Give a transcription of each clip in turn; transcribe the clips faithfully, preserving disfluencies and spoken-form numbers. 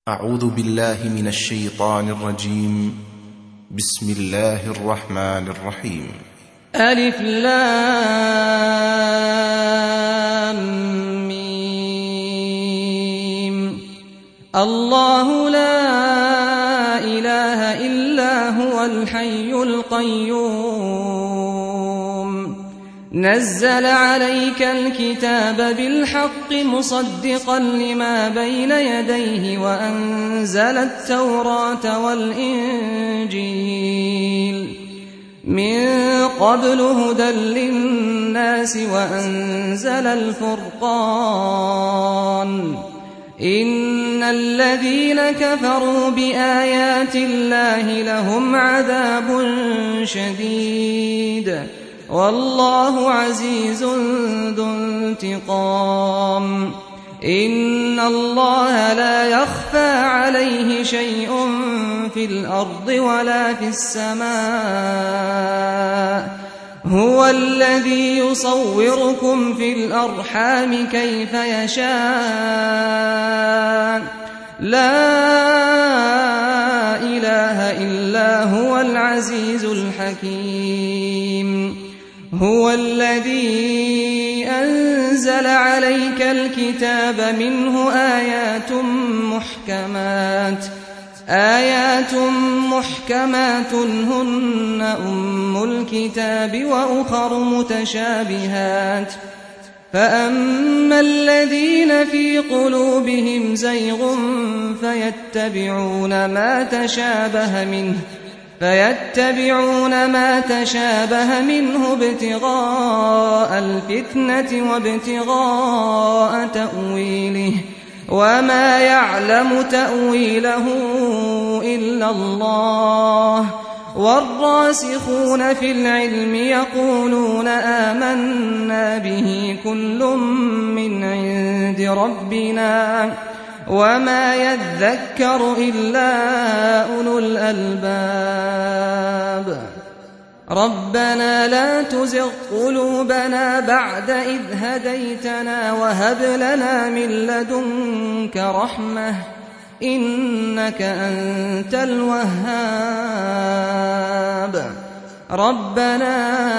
أعوذ بالله من الشيطان الرجيم. بسم الله الرحمن الرحيم. ألف لام ميم. الله لا إله إلا هو الحي القيوم نزل عليك الكتاب بالحق مصدقا لما بين يديه وأنزل التوراة والإنجيل من قبل هدى للناس وأنزل الفرقان إن الذين كفروا بآيات الله لهم عذاب شديد والله عزيز ذو انتقام إن الله لا يخفى عليه شيء في الأرض ولا في السماء هو الذي يصوركم في الأرحام كيف يشاء لا إله إلا هو العزيز الحكيم هو الذي أنزل عليك الكتاب منه آيات محكمات آيات محكمات هن أم الكتاب وأخر متشابهات فأما الذين في قلوبهم زيغ فيتبعون ما تشابه منه فيتبعون ما تشابه منه ابتغاء الفتنة وابتغاء تأويله وما يعلم تأويله إلا الله والراسخون في العلم يقولون آمنا به كل من عند ربنا وما يذكر إلا أولو الألباب ربنا لا تزغ قلوبنا بعد إذ هديتنا وهب لنا من لدنك رحمة إنك أنت الوهاب ربنا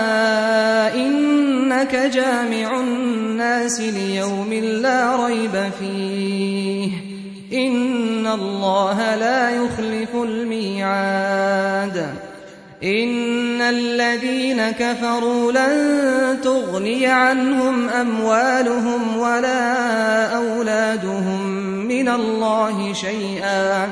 إنك جامع الناس ليوم لا ريب فيه إن الله لا يخلف الميعاد إن الذين كفروا لن تغني عنهم أموالهم ولا أولادهم من الله شيئا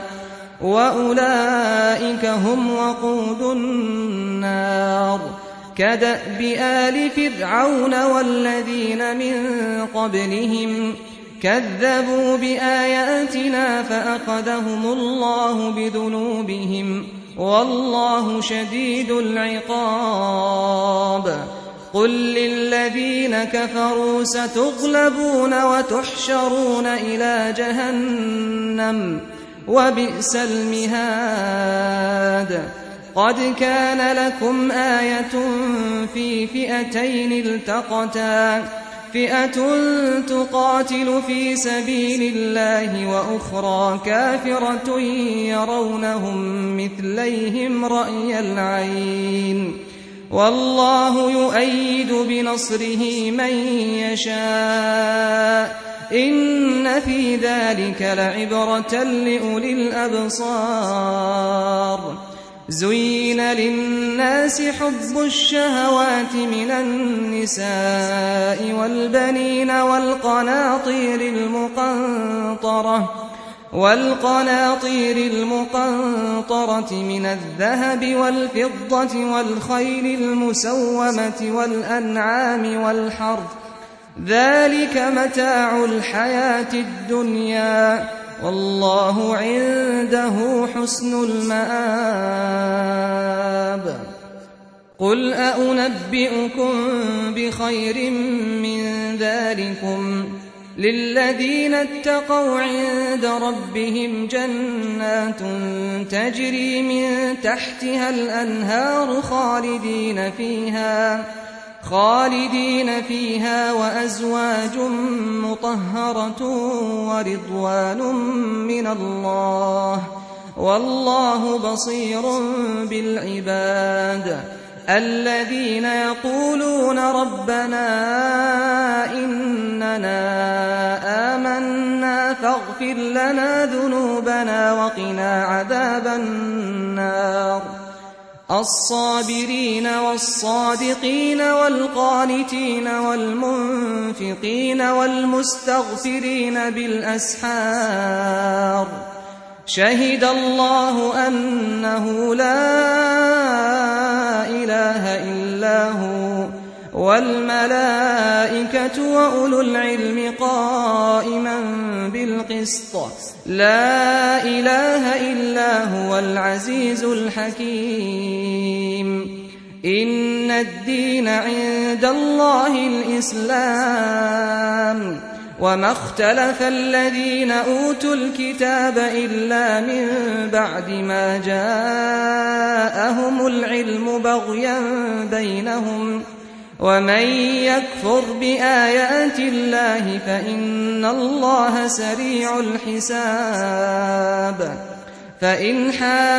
وأولئك هم وقود النار كدأب آل فرعون والذين من قبلهم كذبوا بآياتنا فأخذهم الله بذنوبهم والله شديد العقاب قل للذين كفروا ستغلبون وتحشرون إلى جهنم وبئس المهاد قد كان لكم آية في فئتين التقتا فئة تقاتل في سبيل الله وأخرى كافرة يرونهم مثليهم رأي العين والله يؤيد بنصره من يشاء إن في ذلك لعبرة لأولي الأبصار زين للناس حب الشهوات من النساء والبنين والقناطير المقنطرة والقناطير المقنطرة من الذهب والفضة والخيل المسومة والأنعام والحرث ذلك متاع الحياة الدنيا والله عنده حسن المآب قل أنبئكم بخير من ذلكم للذين اتقوا عند ربهم جنات تجري من تحتها الأنهار خالدين فيها خالدين فيها وأزواج مطهرة ورضوان من الله والله بصير بالعباد الذين يقولون ربنا إننا آمنا فاغفر لنا ذنوبنا وقنا عذاب النار الصابرين والصادقين والقانتين والمنفقين والمستغفرين بالأسحار شهد الله أنه لا إله إلا هو والملائكة وأولو العلم قائما بالقسط لا إله إلا هو العزيز الحكيم إن الدين عند الله الإسلام وما اختلف الذين أوتوا الكتاب إلا من بعد ما جاءهم العلم بغيا بينهم ومن يكفر بآيات الله فإن الله سريع الحساب فإن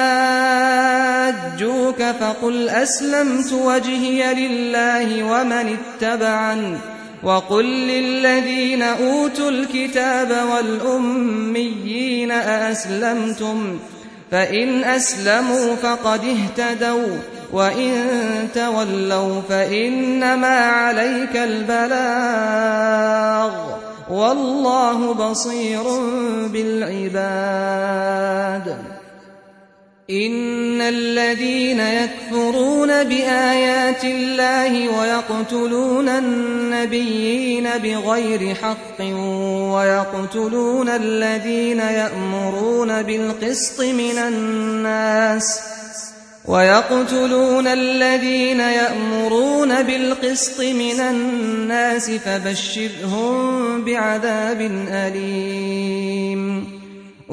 حاجوك فقل أسلمت وجهي لله ومن اتبعني وقل للذين أوتوا الكتاب والأميين أأسلمتم فإن أسلموا فقد اهتدوا وإن تولوا فإنما عليك البلاغ والله بصير بالعباد إن الذين يكفرون بآيات الله ويقتلون النبيين بغير حق ويقتلون الذين يأمرون بالقسط من الناس ويقتلون الذين يأمرون بالقسط من الناس فبشرهم بعذاب أليم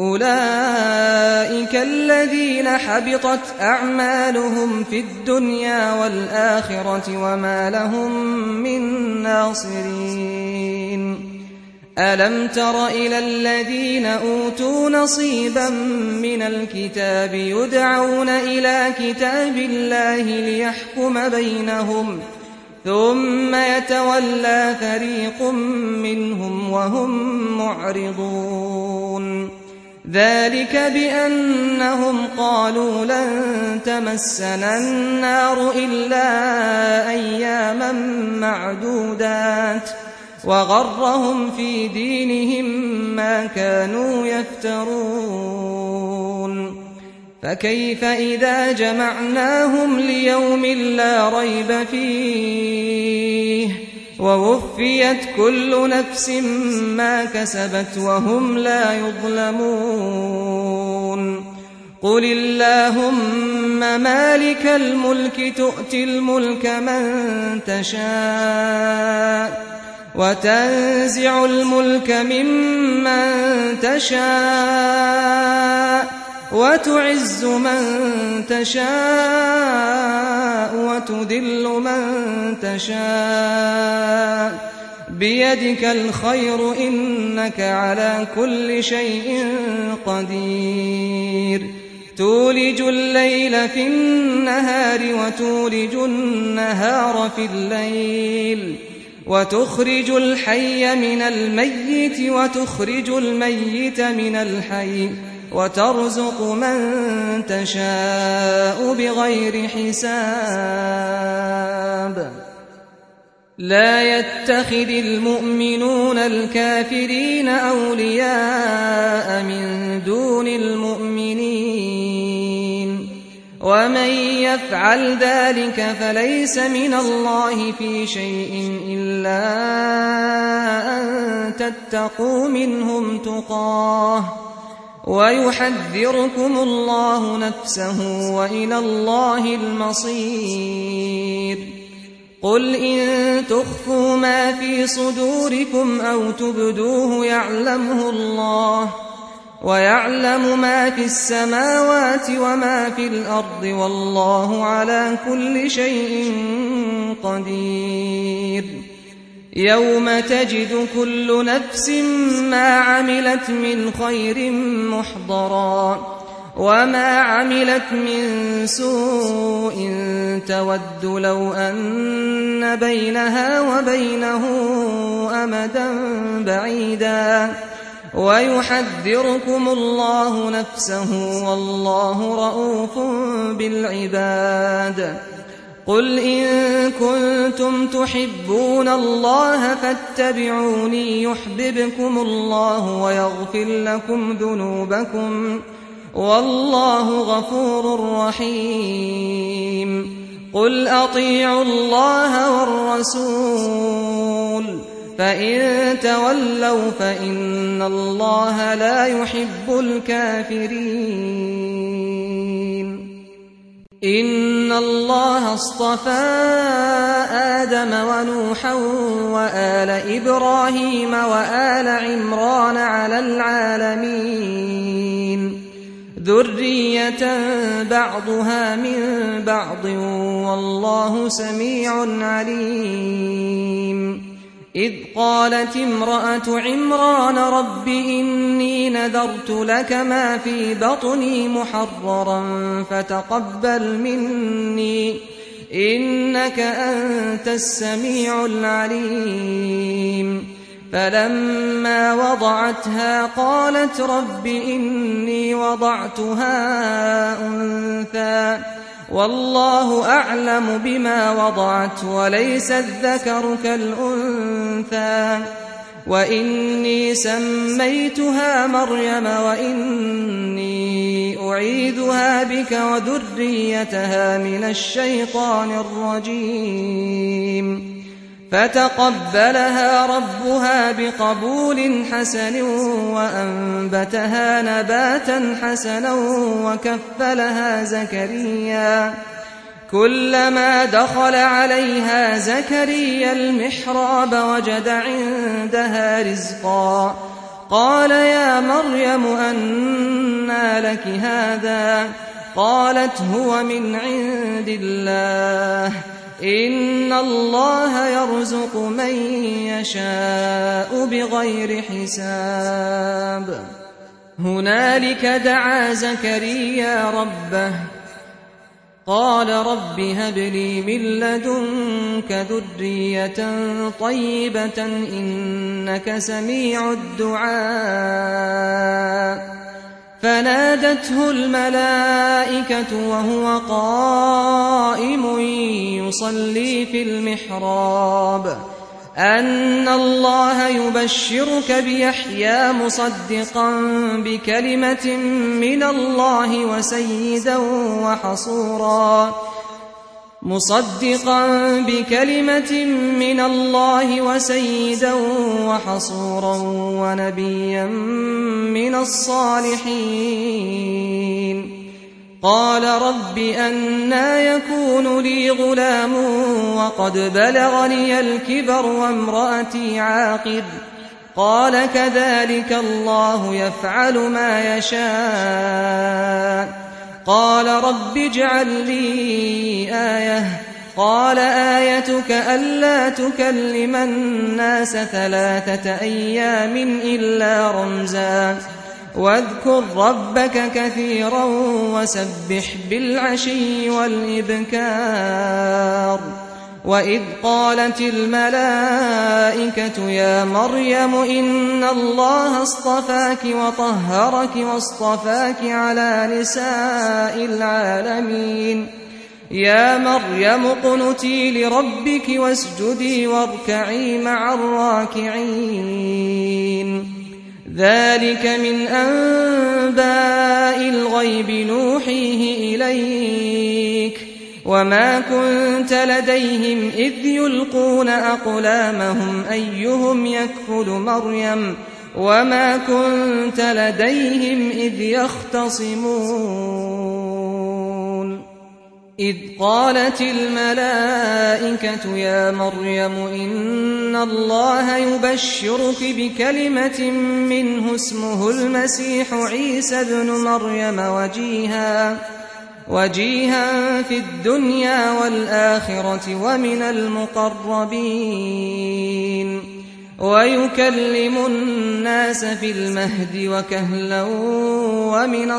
أولئك الذين حبطت أعمالهم في الدنيا والآخرة وما لهم من ناصرين ألم تر إلى الذين أوتوا نصيبا من الكتاب يدعون إلى كتاب الله ليحكم بينهم ثم يتولى فريق منهم وهم معرضون ذلك بأنهم قالوا لن تمسنا النار إلا أياما معدودات وغرهم في دينهم ما كانوا يفترون فكيف إذا جمعناهم ليوم لا ريب فيه ووفيت كل نفس ما كسبت وهم لا يظلمون قل اللهم مالك الملك تؤتي الملك من تشاء وتنزع الملك ممن تشاء وتعز من تشاء وتذل من تشاء بيدك الخير إنك على كل شيء قدير تولج الليل في النهار وتولج النهار في الليل وتخرج الحي من الميت وتخرج الميت من الحي وترزق من تشاء بغير حساب لا يتخذ المؤمنون الكافرين أولياء من دون المؤمنين ومن يفعل ذلك فليس من الله في شيء إلا أن تتقوا منهم تقاه ويحذركم الله نفسه وإلى الله المصير قل إن تخفوا ما في صدوركم أو تبدوه يعلمه الله ويعلم ما في السماوات وما في الأرض والله على كل شيء قدير يوم تجد كل نفس ما عملت من خير محضرا وما عملت من سوء تود لو أن بينها وبينه أمدا بعيدا ويحذركم الله نفسه والله رؤوف بالعباد قل إن كنتم تحبون الله فاتبعوني يحببكم الله ويغفر لكم ذنوبكم والله غفور رحيم قل أطيعوا الله والرسول فإن تولوا فإن الله لا يحب الكافرين إن الله اصطفى آدم ونوحا وآل إبراهيم وآل عمران على العالمين ذرية بعضها من بعض والله سميع عليم إذ قالت امرأة عمران رب إني نذرت لك ما في بطني محررا فتقبل مني إنك أنت السميع العليم فلما وضعتها قالت رب إني وضعتها أنثى والله أعلم بما وضعت وليس الذكر كالأنثى وإني سميتها مريم وإني أعيذها بك وذريتها من الشيطان الرجيم فتقبلها ربها بقبول حسن وأنبتها نباتا حسنا وكفلها زكريا كلما دخل عليها زكريا المحراب وجد عندها رزقا قال يا مريم أنى لك هذا قالت هو من عند الله إن الله يرزق من يشاء بغير حساب هنالك دعا زكريا ربه قال رب هب لي من لدنك ذرية طيبة إنك سميع الدعاء فنادته الملائكة وهو قائم يصلي في المحراب أن الله يبشرك بيحيى مصدقا بكلمة من الله وسيدا وحصورا مصدقا بكلمة من الله وسيدا وحصورا ونبيا من الصالحين قال رب أنى يكون لي غلام وقد بلغني الكبر وامرأتي عاقر قال كذلك الله يفعل ما يشاء قال رب اجعل لي آية قال آيتك ألا تكلم الناس ثلاثة أيام إلا رمزا واذكر ربك كثيرا وسبح بالعشي والإبكار وإذ قالت الملائكة يا مريم إن الله اصطفاك وطهرك واصطفاك على نساء العالمين يا مريم اقنتي لربك واسجدي واركعي مع الراكعين ذلك من أنباء الغيب نوحيه إليك وما كنت لديهم إذ يلقون أقلامهم أيهم يكفل مريم وما كنت لديهم إذ يختصمون إذ قالت الملائكة يا مريم إن الله يبشرك بكلمة منه اسمه المسيح عيسى ابن مريم وجيها وجيها في الدنيا والآخرة ومن المقربين ويكلم الناس في المهد وكهلا ومن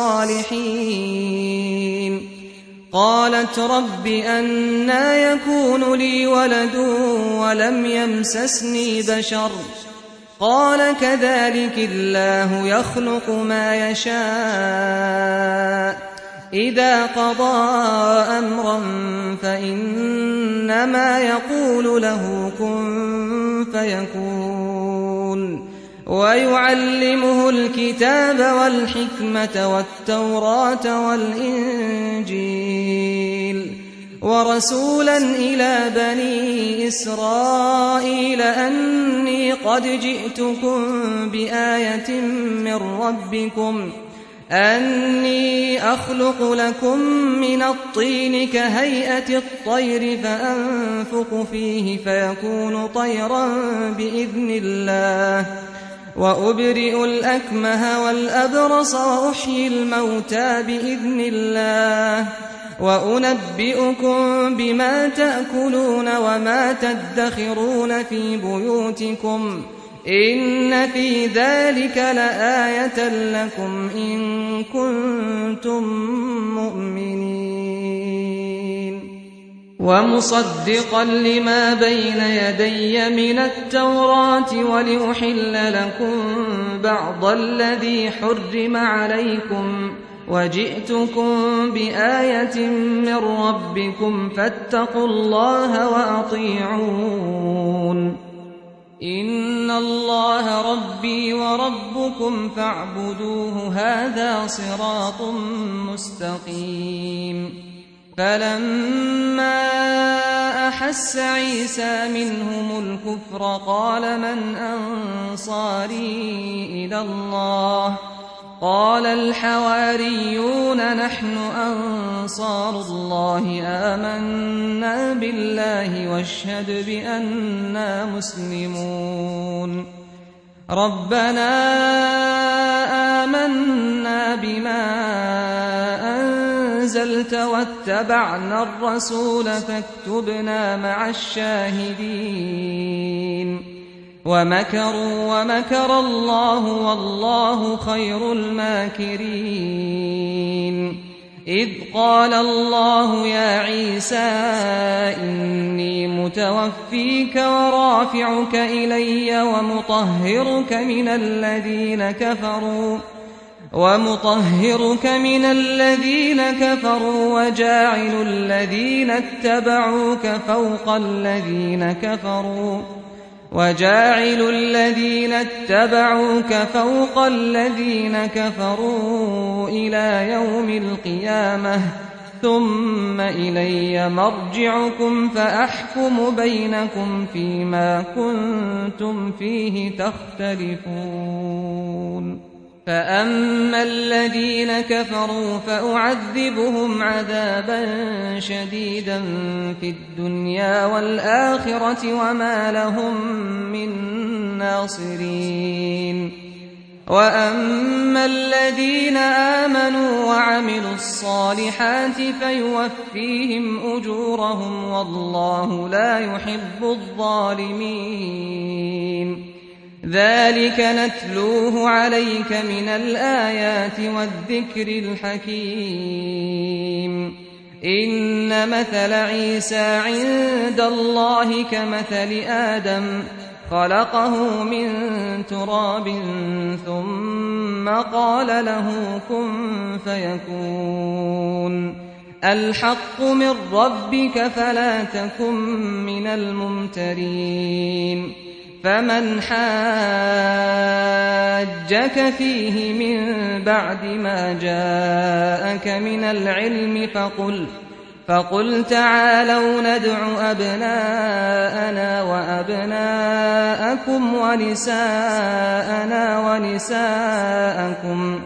الصالحين قالت رب أنى يكون لي ولد ولم يمسسني بشر قال كذلك الله يخلق ما يشاء إذا قضى أمرا فإنما يقول له كن فيكون ويعلمه الكتاب والحكمة والتوراة والإنجيل ورسولا إلى بني إسرائيل أني قد جئتكم بآية من ربكم أني أخلق لكم من الطين كهيئة الطير فأنفخ فيه فيكون طيرا بإذن الله وأبرئ الأكمه والأبرص وأحيي الموتى بإذن الله وأنبئكم بما تأكلون وما تدخرون في بيوتكم إن في ذلك لآية لكم إن كنتم مؤمنين ومصدقا لما بين يدي من التوراة ولأحل لكم بعض الذي حرم عليكم وجئتكم بآية من ربكم فاتقوا الله وأطيعون إن الله ربي وربكم فاعبدوه هذا صراط مستقيم فلما أحس عيسى منهم الكفر قال من أنصاري إلى الله قال الحواريون نحن أنصار الله آمنا بالله واشهد بأننا مسلمون ربنا آمنا بما أنزلت واتبعنا الرسول فاكتبنا مع الشاهدين ومكروا ومكر الله والله خير الماكرين إذ قال الله يا عيسى إني متوفيك ورافعك إلي ومطهرك من الذين كفروا ومطهرك من الذين كفروا وجاعل الذين اتبعوك فوق الذين كفروا وجاعل الذين اتبعوك فوق الذين كفروا إلى يوم القيامة ثم إلي مرجعكم فأحكم بينكم فيما كنتم فيه تختلفون فأما الذين كفروا فأعذبهم عذابا شديدا في الدنيا والآخرة وما لهم من ناصرين وأما الذين آمنوا وعملوا الصالحات فيوفيهم أجورهم والله لا يحب الظالمين ذلك نتلوه عليك من الآيات والذكر الحكيم إن مثل عيسى عند الله كمثل آدم خلقه من تراب ثم قال له كن فيكون الحق من ربك فلا تكن من الممترين فمن حاجك فيه من بعد ما جاءك من العلم فقل فقل تعالوا ندع أبناءنا وأبناءكم ونساءنا ونساءكم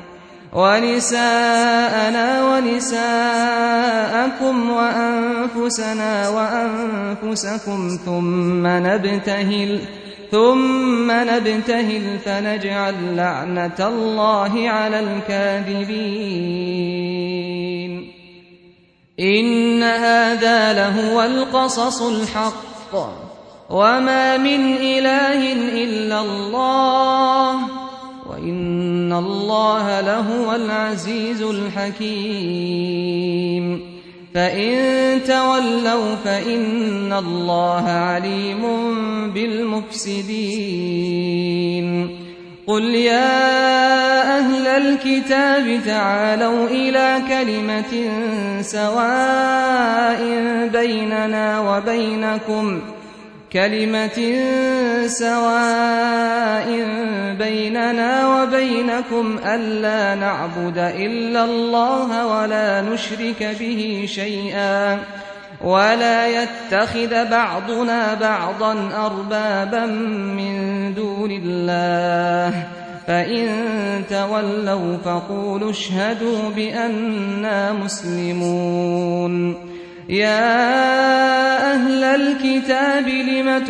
ونساءنا ونساءكم وأنفسنا وأنفسكم ثم نبتهل ثم نبتهل فنجعل لعنة الله على الكاذبين إن هذا لهو القصص الحق وما من إله إلا الله وإن الله لهو العزيز الحكيم فإن تولوا فإن الله عليم بالمفسدين قل يا أهل الكتاب تعالوا إلى كلمة سواء بيننا وبينكم كلمة سواء بيننا وبينكم ألا نعبد إلا الله ولا نشرك به شيئا ولا يتخذ بعضنا بعضا أربابا من دون الله فإن تولوا فقولوا اشهدوا بأننا مسلمون يا أهل الكتاب لم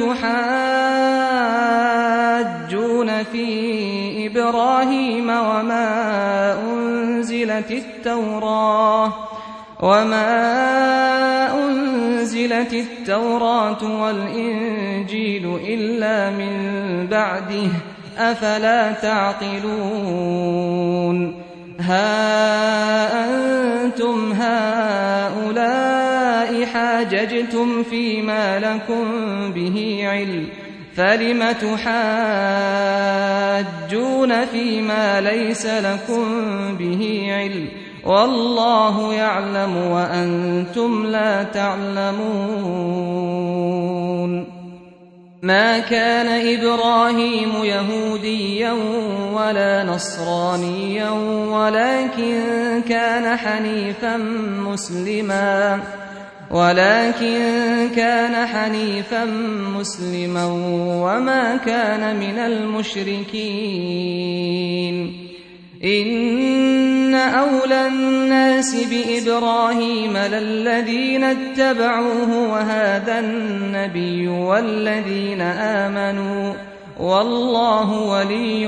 تحاجون في إبراهيم وما أنزلت التوراة وما أنزلت التوراة والإنجيل إلا من بعده أفلا تعقلون ها أنتم هؤلاء حاججتم فيما لكم به علم فلم تحاجون فيما ليس لكم به علم والله يعلم وأنتم لا تعلمون ما كان إبراهيم يهوديا ولا نصرانيا ولكن كان حنيفا مسلما ولكن كان حنيفا مسلما وما كان من المشركين إن أولى الناس بإبراهيم للذين اتبعوه وهذا النبي والذين آمنوا والله ولي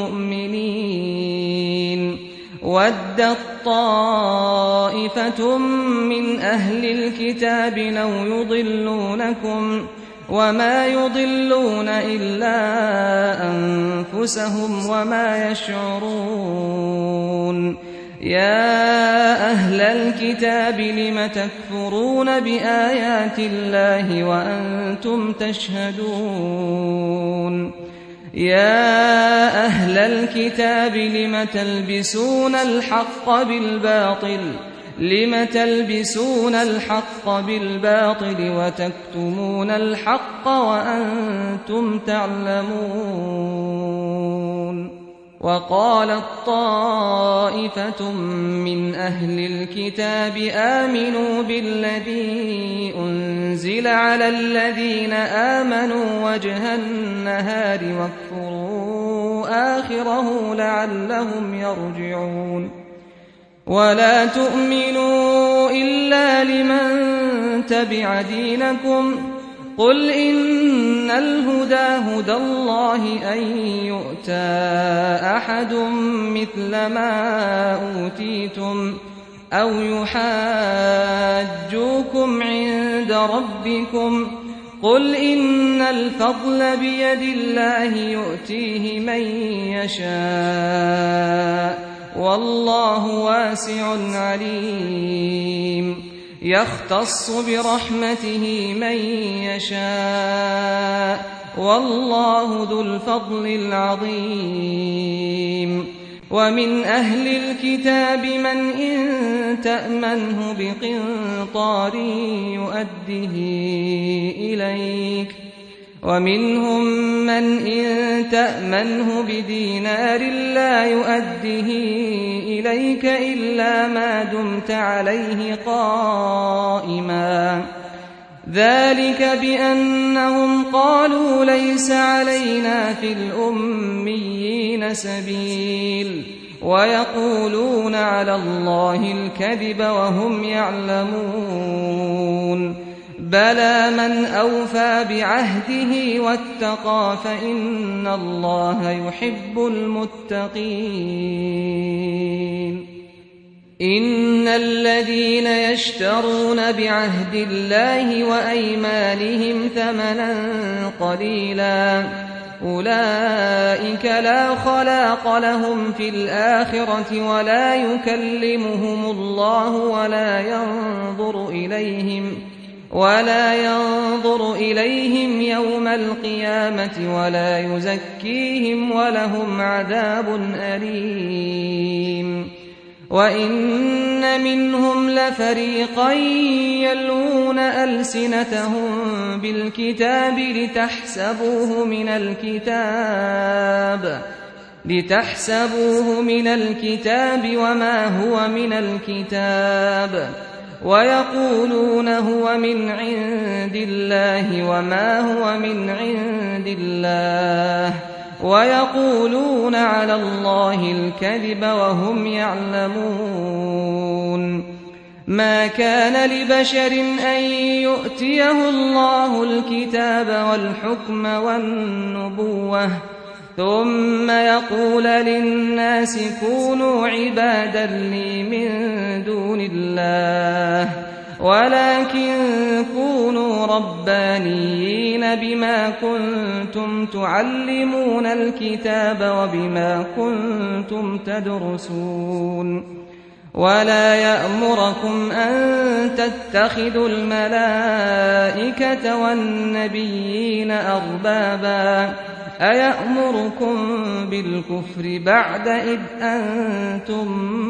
المؤمنين ودت طائفة من أهل الكتاب لو يضلونكم وما يضلون إلا أنفسهم وما يشعرون يا أهل الكتاب لم تكفرون بآيات الله وأنتم تشهدون يا أهل الكتاب لم تلبسون الحق بالباطل لم تلبسون الحق بالباطل وتكتمون الحق وأنتم تعلمون وقالت طائفة من أهل الكتاب آمنوا بالذي أنزل على الذين آمنوا وجه النهار واكفروا آخره لعلهم يرجعون ولا تؤمنوا إلا لمن تبع دينكم قل إن الهدى هدى الله أن يؤتى أحد مثل ما أوتيتم أو يحاجوكم عند ربكم قل إن الفضل بيد الله يؤتيه من يشاء والله واسع عليم يختص برحمته من يشاء والله ذو الفضل العظيم ومن أهل الكتاب من إن تأمنه بقنطار يؤده إليك ومنهم من إن تأمنه بدينار لا يؤده إليك إلا ما دمت عليه قائما ذلك بأنهم قالوا ليس علينا في الأميين سبيل ويقولون على الله الكذب وهم يعلمون بلى من أوفى بعهده واتقى فإن الله يحب المتقين إن الذين يشترون بعهد الله وأيمانهم ثمنا قليلا أولئك لا خلاق لهم في الآخرة ولا يكلمهم الله ولا ينظر إليهم ولا ينظر إليهم يوم القيامة ولا يزكيهم ولهم عذاب أليم وإن منهم لفريقا يلوون ألسنتهم بالكتاب لتحسبوه من الكتاب لتحسبوه من الكتاب وما هو من الكتاب ويقولون هو من عند الله وما هو من عند الله ويقولون على الله الكذب وهم يعلمون ما كان لبشر أن يؤتيه الله الكتاب والحكم والنبوة ثم يقول للناس كونوا عبادا لي من دون الله ولكن كونوا ربانيين بما كنتم تعلمون الكتاب وبما كنتم تدرسون ولا يأمركم أن تتخذوا الملائكة والنبيين أربابا أيأمركم بالكفر بعد إذ أنتم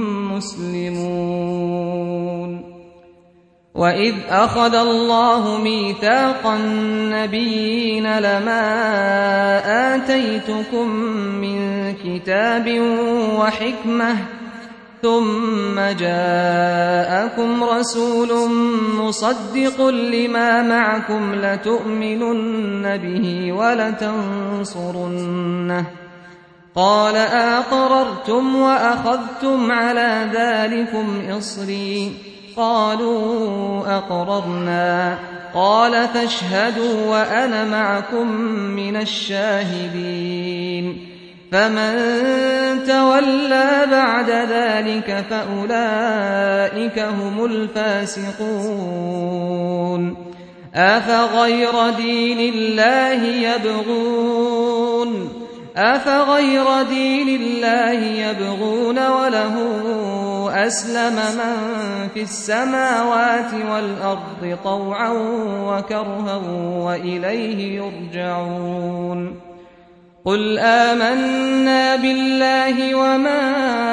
مسلمون وإذ أخذ الله ميثاق النبيين لما آتيتكم من كتاب وحكمة ثم جاءكم رسول مصدق لما معكم لتؤمنن به ولتنصرنه قال أقررتم وأخذتم على ذلكم إصري قالوا أقررنا قال فاشهدوا وأنا معكم من الشاهدين فمن تولى بعد ذلك فأولئك هم الفاسقون أفغير دين الله يبغون أفغير دين الله يبغون وله أسلم من في السماوات والأرض طوعا وكرها وإليه يرجعون قل آمنا بالله وما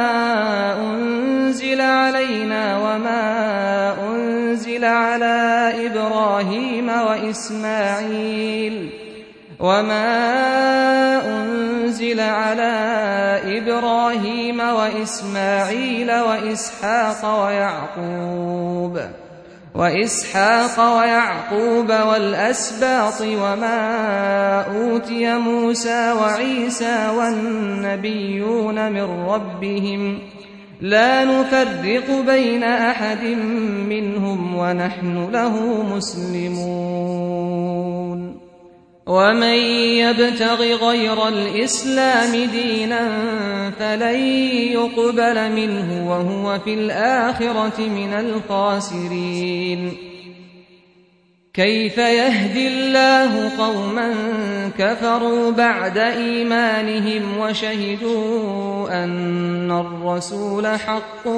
أنزل علينا وما أنزل على إبراهيم وإسماعيل وما أنزل على إبراهيم وإسماعيل وإسحاق ويعقوب وإسحاق ويعقوب والأسباط وما أوتي موسى وعيسى والنبيون من ربهم لا نفرق بين أحد منهم ونحن له مسلمون ومن يبتغ غير الإسلام دينا فلن يقبل منه وهو في الآخرة من الخاسرين كيف يهدي الله قوما كفروا بعد إيمانهم وشهدوا أن الرسول حق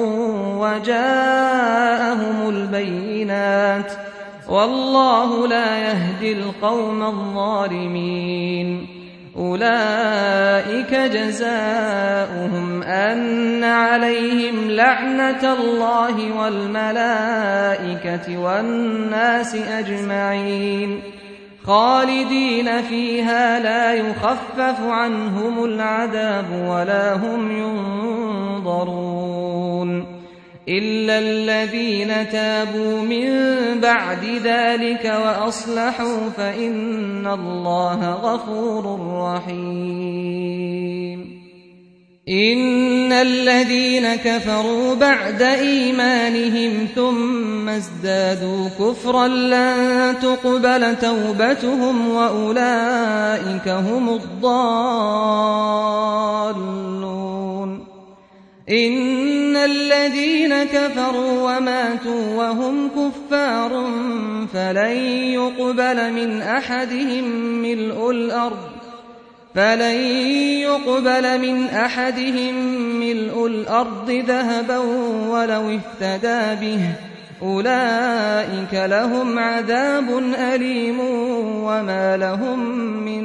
وجاءهم البينات والله لا يهدي القوم الظالمين أولئك جزاؤهم أن عليهم لعنة الله والملائكة والناس أجمعين خالدين فيها لا يخفف عنهم العذاب ولا هم ينظرون إلا الذين تابوا من بعد ذلك وأصلحوا فإن الله غفور رحيم إن الذين كفروا بعد إيمانهم ثم ازدادوا كفرا لن تقبل توبتهم وأولئك هم الضالون إن الذين كفروا وماتوا وهم كفار فلن يقبل من أحدهم ملء الأرض فلن يقبل من أحدهم ملء الأرض ذهبا ولو افتدى به أولئك لهم عذاب أليم وما لهم من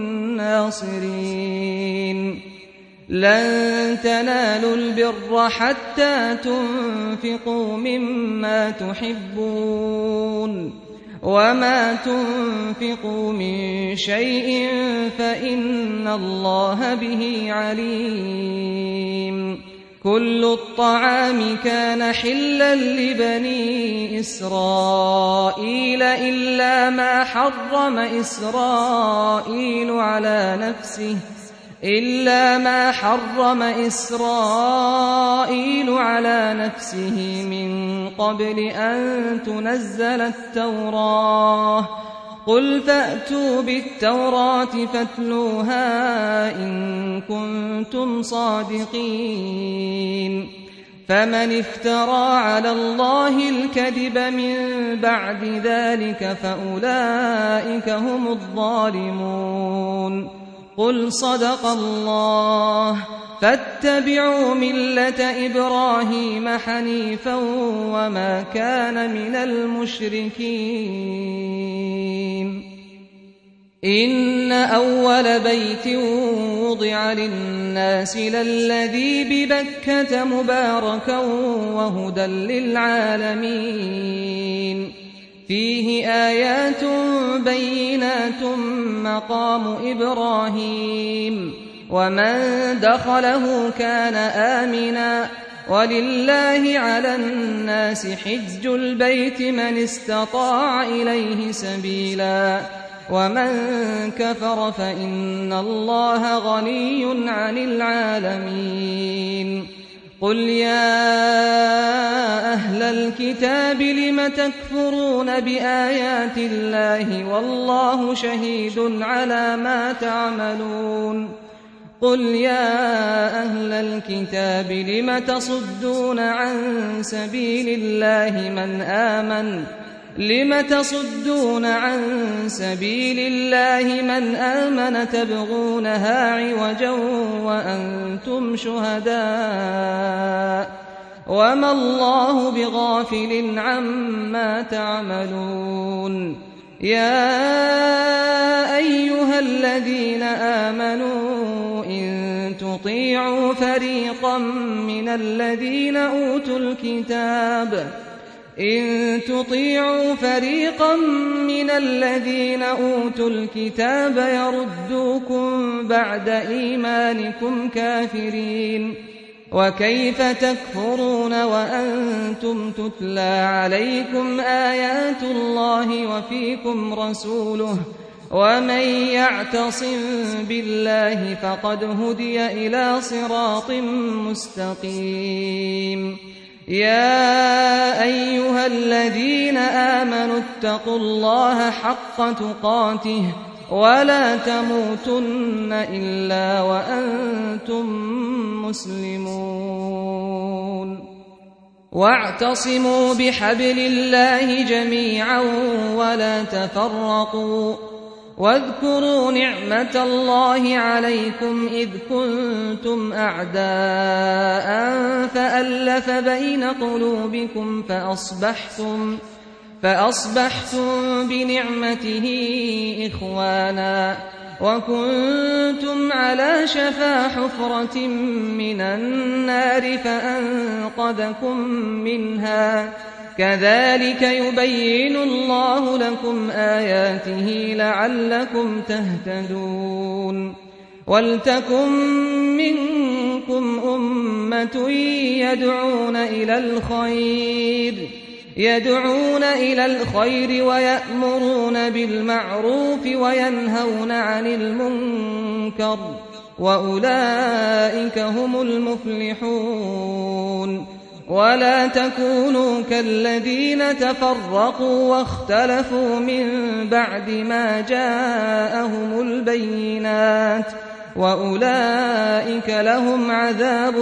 ناصرين لن تنالوا البر حتى تنفقوا مما تحبون وما تنفقوا من شيء فإن الله به عليم كل الطعام كان حلا لبني إسرائيل إلا ما حرم إسرائيل على نفسه إلا ما حرم إسرائيل على نفسه من قبل أن تنزل التوراة قل فأتوا بالتوراة فاتلوها إن كنتم صادقين فمن افترى على الله الكذب من بعد ذلك فأولئك هم الظالمون قل صدق الله فاتبعوا ملة إبراهيم حنيفا وما كان من المشركين إن أول بيت وضع للناس للذي ببكة مباركا وهدى للعالمين فيه آيات بينات مقام إبراهيم ومن دخله كان آمنا ولله على الناس حج البيت من استطاع إليه سبيلا ومن كفر فإن الله غني عن العالمين قل يا أهل الكتاب لم تكفرون بآيات الله والله شهيد على ما تعملون قل يا أهل الكتاب لم تصدون عن سبيل الله من آمن لم تصدون عن سبيل الله من آمن تبغونها عوجا وأنتم شهداء وما الله بغافل عما تعملون يا أيها الذين آمنوا إن تطيعوا فريقا من الذين أوتوا الكتاب إن تطيعوا فريقا من الذين أوتوا الكتاب يردوكم بعد إيمانكم كافرين وكيف تكفرون وأنتم تتلى عليكم آيات الله وفيكم رسوله ومن يعتصم بالله فقد هدي إلى صراط مستقيم يا أيها الذين آمنوا اتقوا الله حق تقاته ولا تموتن إلا وأنتم مسلمون واعتصموا بحبل الله جميعا ولا تفرقوا واذكروا نعمة الله عليكم إذ كنتم أعداء فألف بين قلوبكم فأصبحتم فأصبحتم بنعمته إخوانا وكنتم على شفا حفرة من النار فأنقذكم منها كذلك يبين الله لكم آياته لعلكم تهتدون ولتكن منكم أمة يدعون إلى الخير يدعون إلى الخير ويأمرون بالمعروف وينهون عن المنكر وأولئك هم المفلحون ولا تكونوا كالذين تفرقوا واختلفوا من بعد ما جاءهم البينات وأولئك لهم عذاب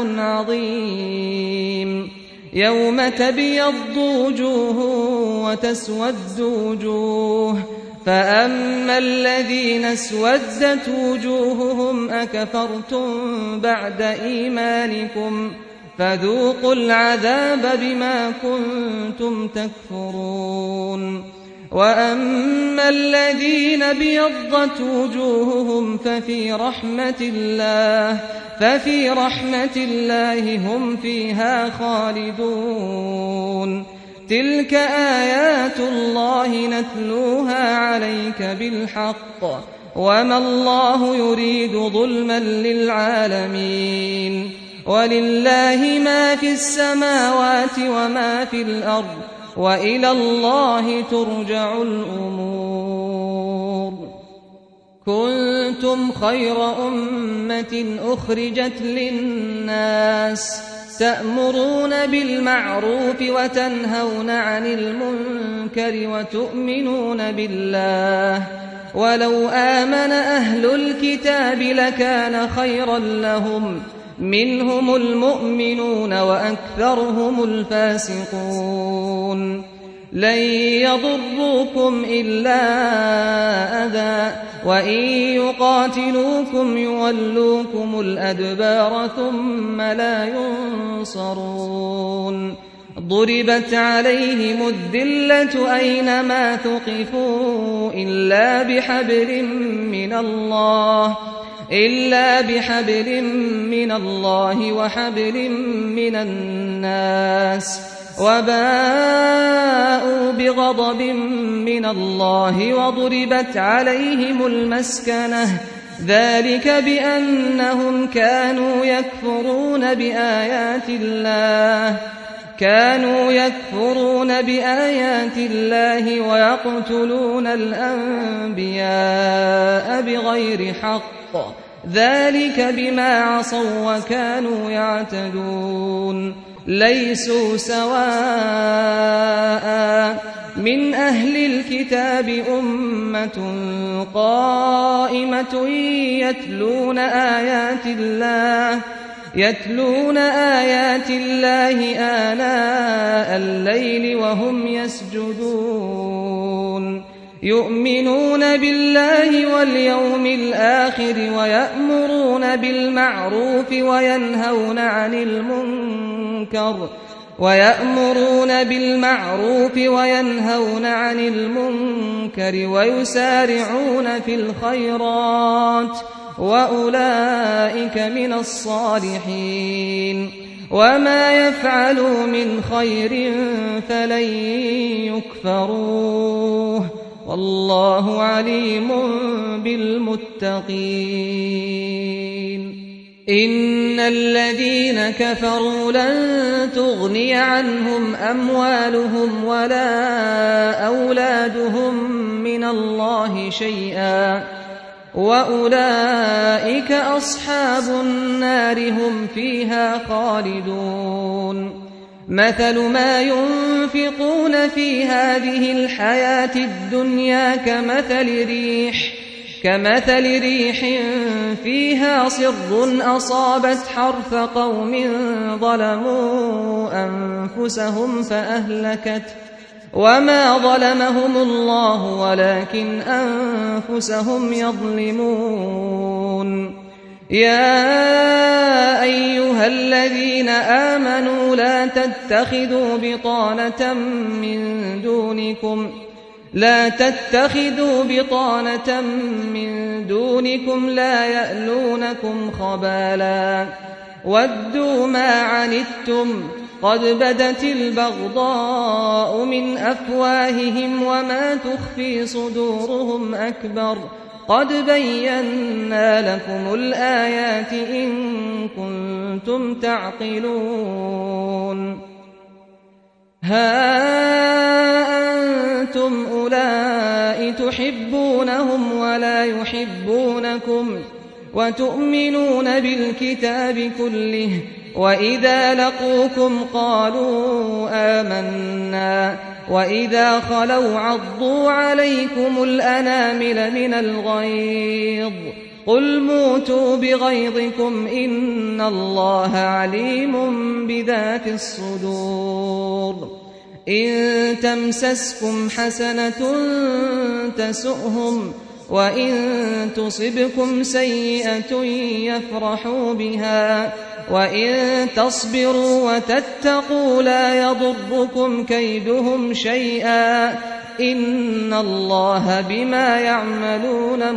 عظيم يوم تبيض وجوه وتسود وجوه فأما الذين اسودت وجوههم أكفرتم بعد إيمانكم فذوقوا العذاب بما كنتم تكفرون وأما الذين بيضت وجوههم ففي رحمة الله ففي رحمة الله هم فيها خالدون تلك آيات الله نتلوها عليك بالحق وما الله يريد ظلما للعالمين ولله ما في السماوات وما في الأرض وإلى الله ترجع الأمور كنتم خير أمة أخرجت للناس تأمرون بالمعروف وتنهون عن المنكر وتؤمنون بالله ولو آمن أهل الكتاب لكان خيرا لهم منهم المؤمنون وأكثرهم الفاسقون لن يضروكم إلا أذى وإن يقاتلوكم يولوكم الأدبار ثم لا ينصرون ضربت عليهم الذلة أينما ثقفوا إلا بحبل من الله إلا بحبل من الله وحبل من الناس وباءوا بغضب من الله وضربت عليهم المسكنة ذلك بأنهم كانوا يكفرون بآيات الله كانوا يكفرون بآيات الله ويقتلون الأنبياء بغير حق ذلك بما عصوا وكانوا يعتدون ليسوا سواء من أهل الكتاب أمة قائمة يتلون آيات الله يتلون آيات الله آناء الليل وهم يسجدون يؤمنون بالله واليوم الآخر ويأمرون بالمعروف وينهون عن المنكر ويأمرون بالمعروف وينهون عن المنكر ويسارعون في الخيرات وأولئك من الصالحين وما يفعلوا من خير فلن يكفروه والله عليم بالمتقين إن الذين كفروا لن تغني عنهم أموالهم ولا أولادهم من الله شيئا وأولئك أصحاب النار هم فيها خالدون مثل ما ينفقون في هذه الحياة الدنيا كمثل ريح كمثل ريح فيها صر أصابت حرث قوم ظلموا أنفسهم فأهلكت وما ظلمهم الله ولكن أنفسهم يظلمون يا أيها الذين آمنوا لا تتخذوا بطانة من دونكم لا تتخذوا بطانة من دونكم لا يألونكم خبالا ودوا ما عنتم قد بدت البغضاء من أفواههم وما تخفي صدورهم أكبر قد بينا لكم الآيات إن كنتم تعقلون ها أنتم أولئك تحبونهم ولا يحبونكم وتؤمنون بالكتاب كله وإذا لقوكم قالوا آمنا وإذا خلوا عضوا عليكم الأنامل من الغيظ قل موتوا بغيظكم إن الله عليم بذات الصدور إن تمسسكم حسنة تسؤهم وإن تصبكم سيئة يفرحوا بها وإن تصبروا وتتقوا لا يضركم كيدهم شيئا إن الله بما يعملون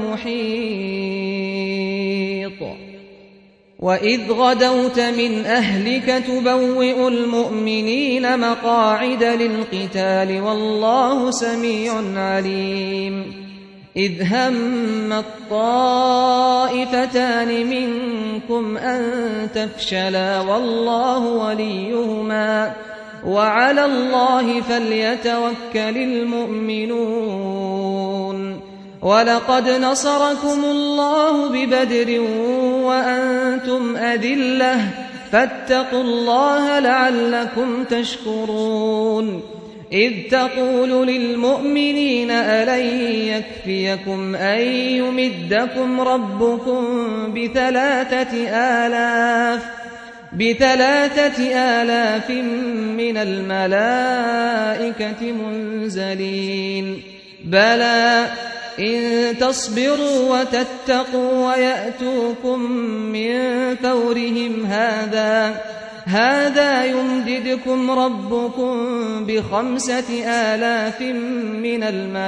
محيط وإذ غدوت من أهلك تبوئ المؤمنين مقاعد للقتال والله سميع عليم إذ هم الطائفتان منكم أن تفشلا والله وليهما وعلى الله فليتوكل المؤمنون ولقد نصركم الله ببدر وأنتم أذلة فاتقوا الله لعلكم تشكرون إذ تقول للمؤمنين ألن يكفيكم أن يمدكم ربكم بثلاثة آلاف بثلاثة آلاف من الملائكة منزلين بلى إن تصبروا وتتقوا ويأتوكم من فورهم هذا هذا يمددكم ربكم بخمسة آلاف من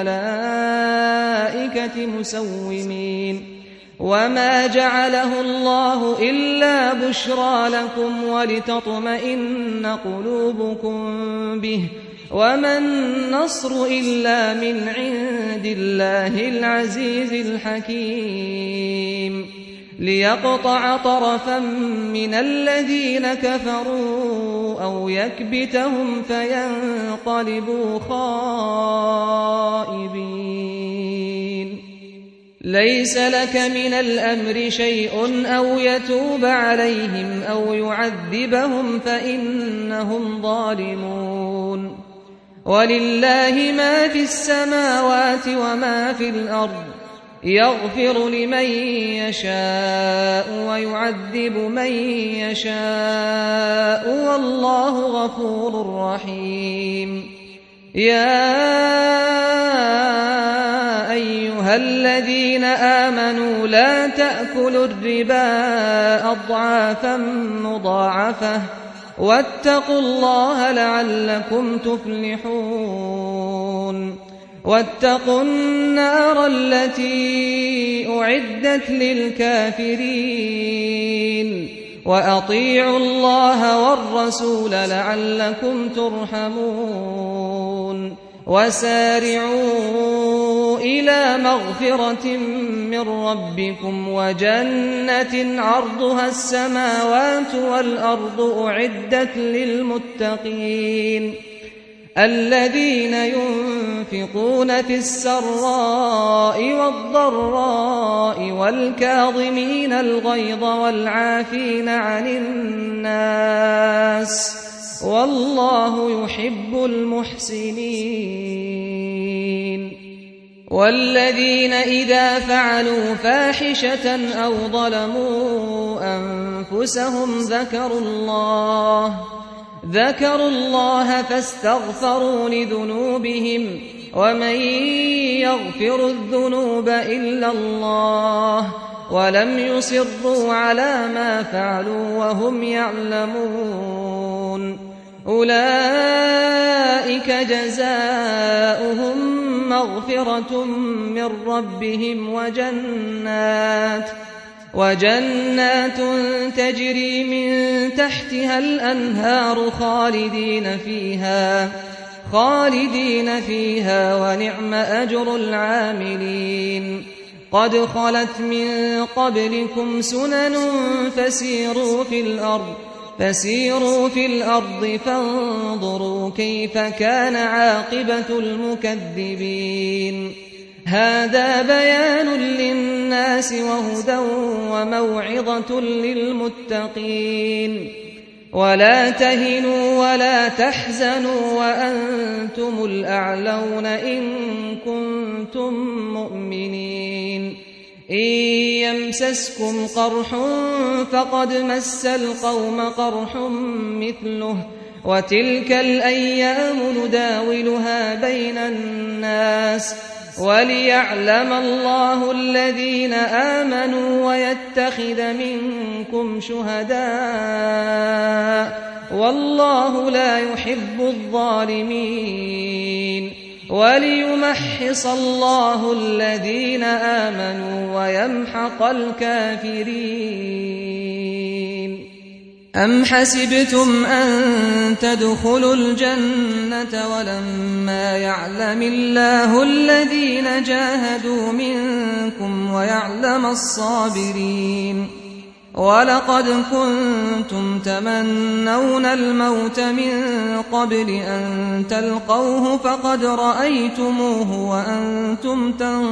الملائكة مسومين وما جعله الله إلا بشرى لكم ولتطمئن قلوبكم به وما النصر إلا من عند الله العزيز الحكيم ليقطع طرفا من الذين كفروا أو يكبتهم فينقلبوا خائبين ليس لك من الأمر شيء أو يتوب عليهم أو يعذبهم فإنهم ظالمون ولله ما في السماوات وما في الأرض يغفر لمن يشاء ويعذب من يشاء والله غفور رحيم يا أيها الذين آمنوا لا تأكلوا الربا أضعافا مضاعفة واتقوا الله لعلكم تفلحون واتقوا النار التي أعدت للكافرين وأطيعوا الله والرسول لعلكم ترحمون وسارعوا إلى مغفرة من ربكم وجنة عرضها السماوات والأرض أعدت للمتقين الذين ينفقون في السراء والضراء والكاظمين الغيظ والعافين عن الناس والله يحب المحسنين والذين إذا فعلوا فاحشة أو ظلموا أنفسهم ذكروا الله ذكروا الله فاستغفروا لذنوبهم ومن يغفر الذنوب إلا الله ولم يصروا على ما فعلوا وهم يعلمون أولئك جزاؤهم مغفرة من ربهم وجنات وجنات تجري من تحتها الأنهار خالدين فيها خالدين فيها ونعم أجر العاملين قد خلت من قبلكم سنن فسيروا في الأرض فسيروا في الأرض فانظروا كيف كان عاقبة المكذبين هذا بيان للناس وهدى وموعظة للمتقين ولا تهنوا ولا تحزنوا وأنتم الأعلون إن كنتم مؤمنين إن يمسسكم قرح فقد مس القوم قرح مثله وتلك الأيام نداولها بين الناس وليعلم الله الذين آمنوا ويتخذ منكم شهداء والله لا يحب الظالمين وليمحص الله الذين آمنوا ويمحق الكافرين. أم حسبتم أن تدخلوا الجنة ولما يعلم الله الذين جاهدوا منكم ويعلم الصابرين ولقد كنتم تمنون الموت من قبل أن تلقوه فقد رأيتموه وأنتم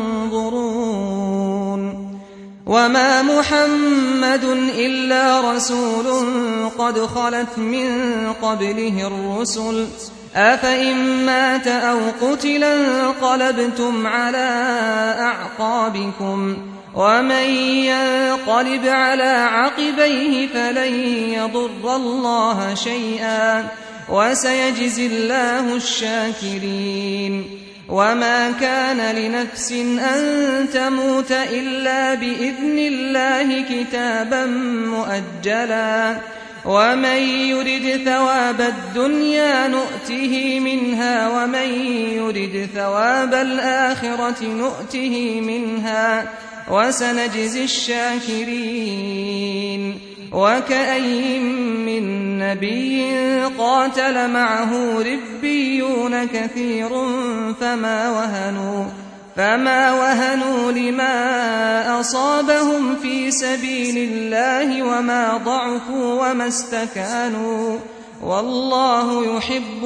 تنظرون وما محمد إلا رسول قد خلت من قبله الرسل أفإن مات أو قتل انقلبتم على أعقابكم ومن ينقلب على عقبيه فلن يضر الله شيئا وسيجزي الله الشاكرين. وما كان لنفس أن تموت إلا بإذن الله كتابا مؤجلا ومن يرد ثواب الدنيا نؤته منها ومن يرد ثواب الآخرة نؤته منها وسنجزي الشاكرين. وكأين من نبي قاتل معه ربيون كثير فما وهنوا فما وهنوا لما أصابهم في سبيل الله وما ضعفوا وما استكانوا والله يحب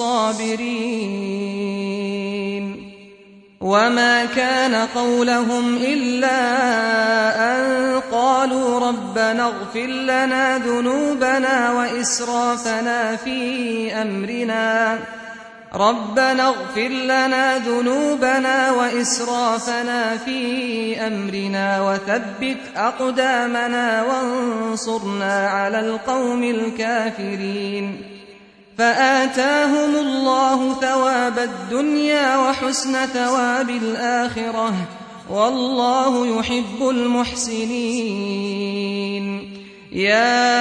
الصابرين. وما كان قولهم إلا أن قالوا ربنا اغفر لنا ذنوبنا وإسرافنا في أمرنا ربنا اغفر لنا ذنوبنا وإسرافنا في أمرنا وثبت أقدامنا وانصرنا على القوم الكافرين. فآتاهم الله ثواب الدنيا وحسن ثواب الآخرة والله يحب المحسنين. يا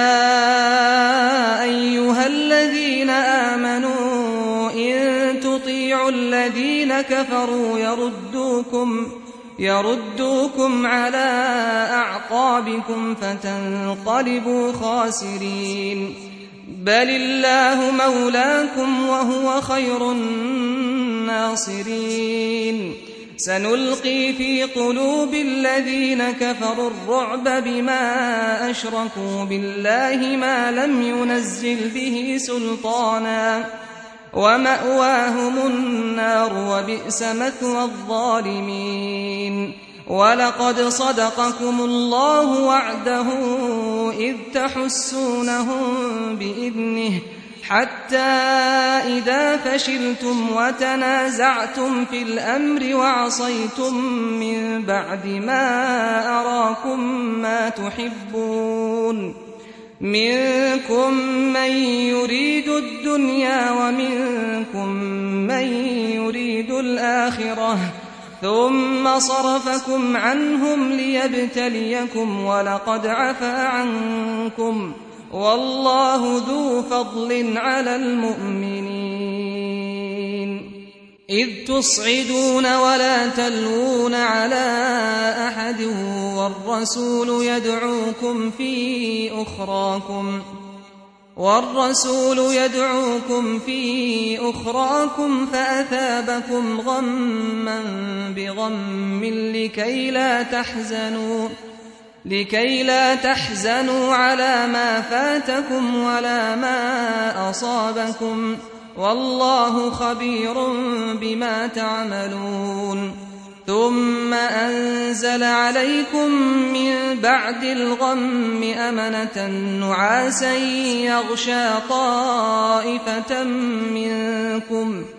أيها الذين آمنوا إن تطيعوا الذين كفروا يردوكم يردوكم على أعقابكم فتنقلبوا خاسرين. بل الله مولاكم وهو خير الناصرين. سنلقي في قلوب الذين كفروا الرعب بما أشركوا بالله ما لم ينزل به سلطانا ومأواهم النار وبئس مثوى الظالمين. ولقد صدقكم الله وعده إذ تحسونهم بإذنه حتى إذا فشلتم وتنازعتم في الأمر وعصيتم من بعد ما أراكم ما تحبون منكم من يريد الدنيا ومنكم من يريد الآخرة ثم صرفكم عنهم ليبتليكم ولقد عفا عنكم والله ذو فضل على المؤمنين. إذ تصعدون ولا تلوون على أحد والرسول يدعوكم في أخراكم والرسول يدعوكم في أخراكم فأثابكم غما بغم لكي لا تحزنوا لكي لا تحزنوا على ما فاتكم ولا ما أصابكم والله خبير بما تعملون. ثم أنزل عليكم من بعد الغم أمنة نعاسا يغشى طائفة منكم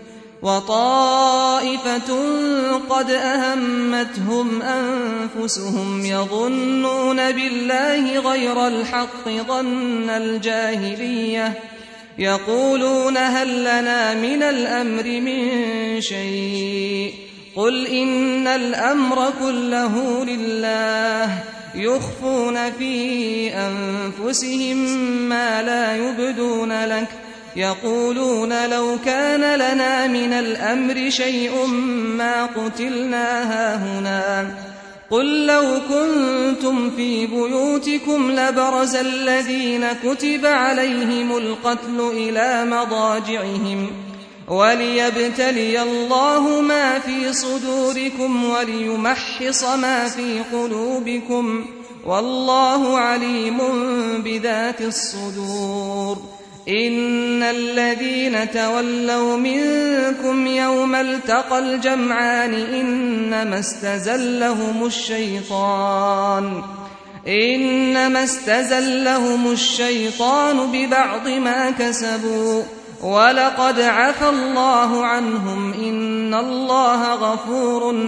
وطائفة قد أهمتهم أنفسهم يظنون بالله غير الحق ظن الجاهلية يقولون هل لنا من الأمر من شيء قل إن الأمر كله لله يخفون في أنفسهم ما لا يبدون لك يقولون لو كان لنا من الأمر شيء ما قتلنا هاهنا قل لو كنتم في بيوتكم لبرز الذين كتب عليهم القتل إلى مضاجعهم وليبتلي الله ما في صدوركم وليمحص ما في قلوبكم والله عليم بذات الصدور إن الذين تولوا منكم يوم التقى الجمعان إنما استزلهم الشيطان إنما استزلهم الشيطان ببعض ما كسبوا ولقد عفى الله عنهم إن الله غفور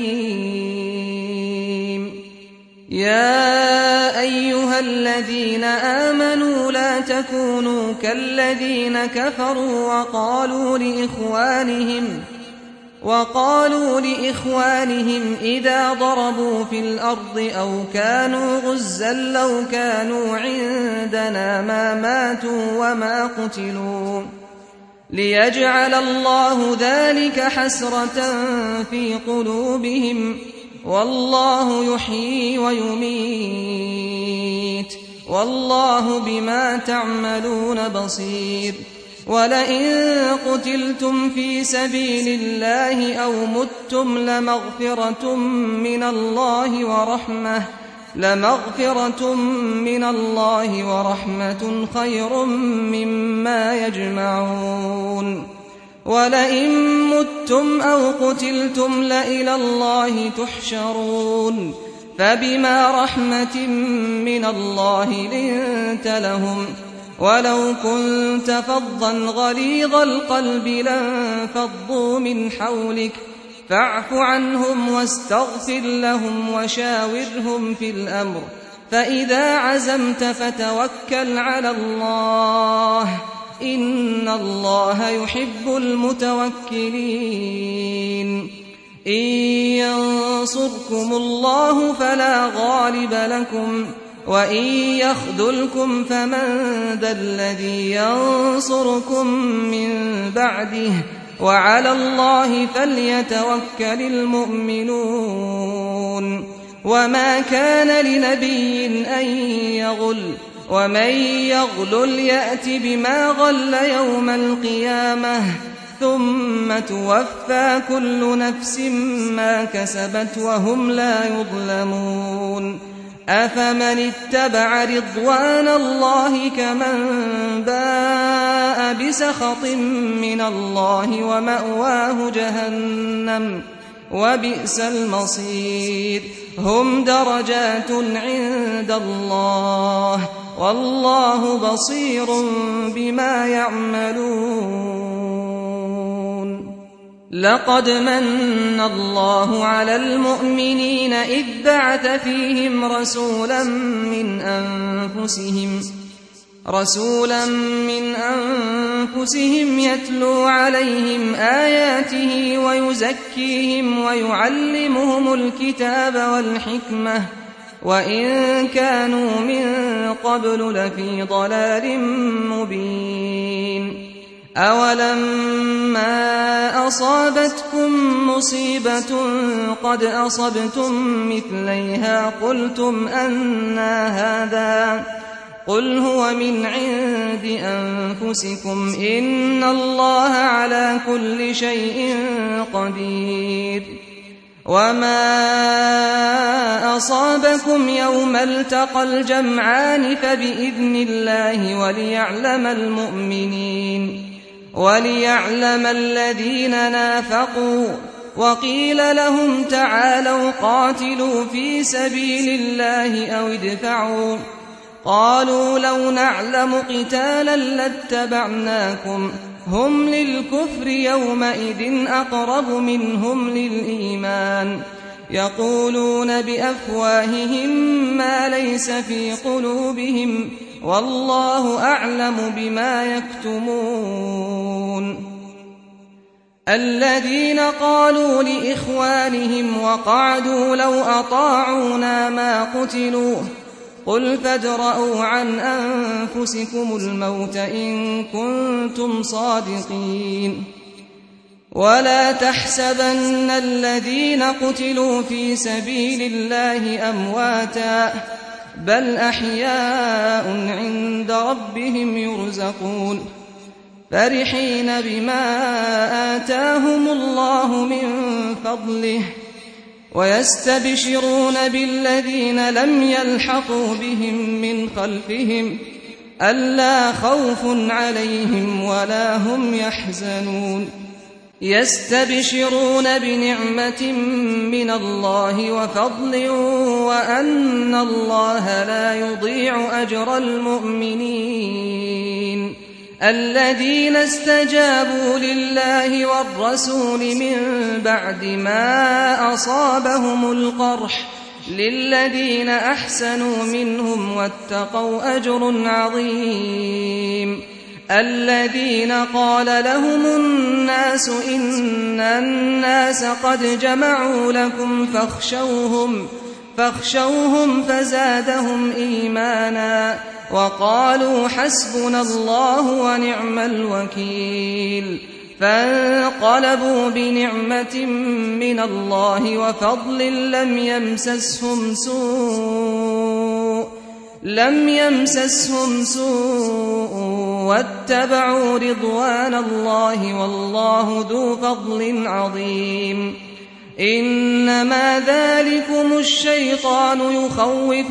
حليم يا أيها الذين آمنوا لا تكونوا كالذين كفروا وقالوا لإخوانهم وقالوا لإخوانهم إذا ضربوا في الأرض أو كانوا غزا لو كانوا عندنا ما ماتوا وما قتلوا ليجعل الله ذلك حسرة في قلوبهم والله يحيي ويميت والله بما تعملون بصير ولئن قتلتم في سبيل الله أو متم لمغفرة من الله ورحمة لمغفرة من الله ورحمة خير مما يجمعون ولئن متم أو قتلتم لإلى الله تحشرون فبما رحمة من الله لنت لهم ولو كنت فظا غليظ القلب لانفضوا من حولك فاعف عنهم واستغفر لهم وشاورهم في الأمر فإذا عزمت فتوكل على الله إن الله يحب المتوكلين إن ينصركم الله فلا غالب لكم وإن يخذلكم فمن ذا الذي ينصركم من بعده وعلى الله فليتوكل المؤمنون وما كان لنبي أن يغل ومن يغلل يأت بما غل يوم القيامة ثم توفى كل نفس ما كسبت وهم لا يظلمون أفمن اتبع رضوان الله كمن باء بسخط من الله ومأواه جهنم وبئس المصير هم درجات عند الله والله بصير بما يعملون لقد من الله على المؤمنين إذ بعث فيهم رسولا من أنفسهم رسولا من أنفسهم يتلو عليهم آياته ويزكيهم ويعلمهم الكتاب والحكمة وإن كانوا من قبل لفي ضلال مبين أولما أصابتكم مصيبة قد أصبتم مثليها قلتم أنى هذا قل هو من عند أنفسكم إن الله على كل شيء قدير وما أصابكم يوم التقى الجمعان فبإذن الله وليعلم المؤمنين وليعلم الذين نافقوا وقيل لهم تعالوا قاتلوا في سبيل الله أو ادفعوا قالوا لو نعلم قتالا لاتبعناكم هم للكفر يومئذ أقرب منهم للإيمان يقولون بأفواههم ما ليس في قلوبهم والله أعلم بما يكتمون الذين قالوا لإخوانهم وقعدوا لو أطاعونا ما قتلوا قل فادرءوا عن أنفسكم الموت إن كنتم صادقين ولا تحسبن الذين قتلوا في سبيل الله أمواتا بل أحياء عند ربهم يرزقون فرحين بما آتاهم الله من فضله ويستبشرون بالذين لم يلحقوا بهم من خلفهم ألا خوف عليهم ولا هم يحزنون يستبشرون بنعمة من الله وفضل وأن الله لا يضيع أجر المؤمنين الذين استجابوا لله والرسول من بعد ما أصابهم القرح للذين أحسنوا منهم واتقوا أجر عظيم الذين قال لهم الناس إن الناس قد جمعوا لكم فاخشوهم فاخشوهم فزادهم إيمانا وقالوا حسبنا الله ونعم الوكيل فانقلبوا بنعمة من الله وفضل لم يمسسهم سوء لم يمسسهم سوء واتبعوا رضوان الله والله ذو فضل عظيم إنما ذلكم الشيطان يخوف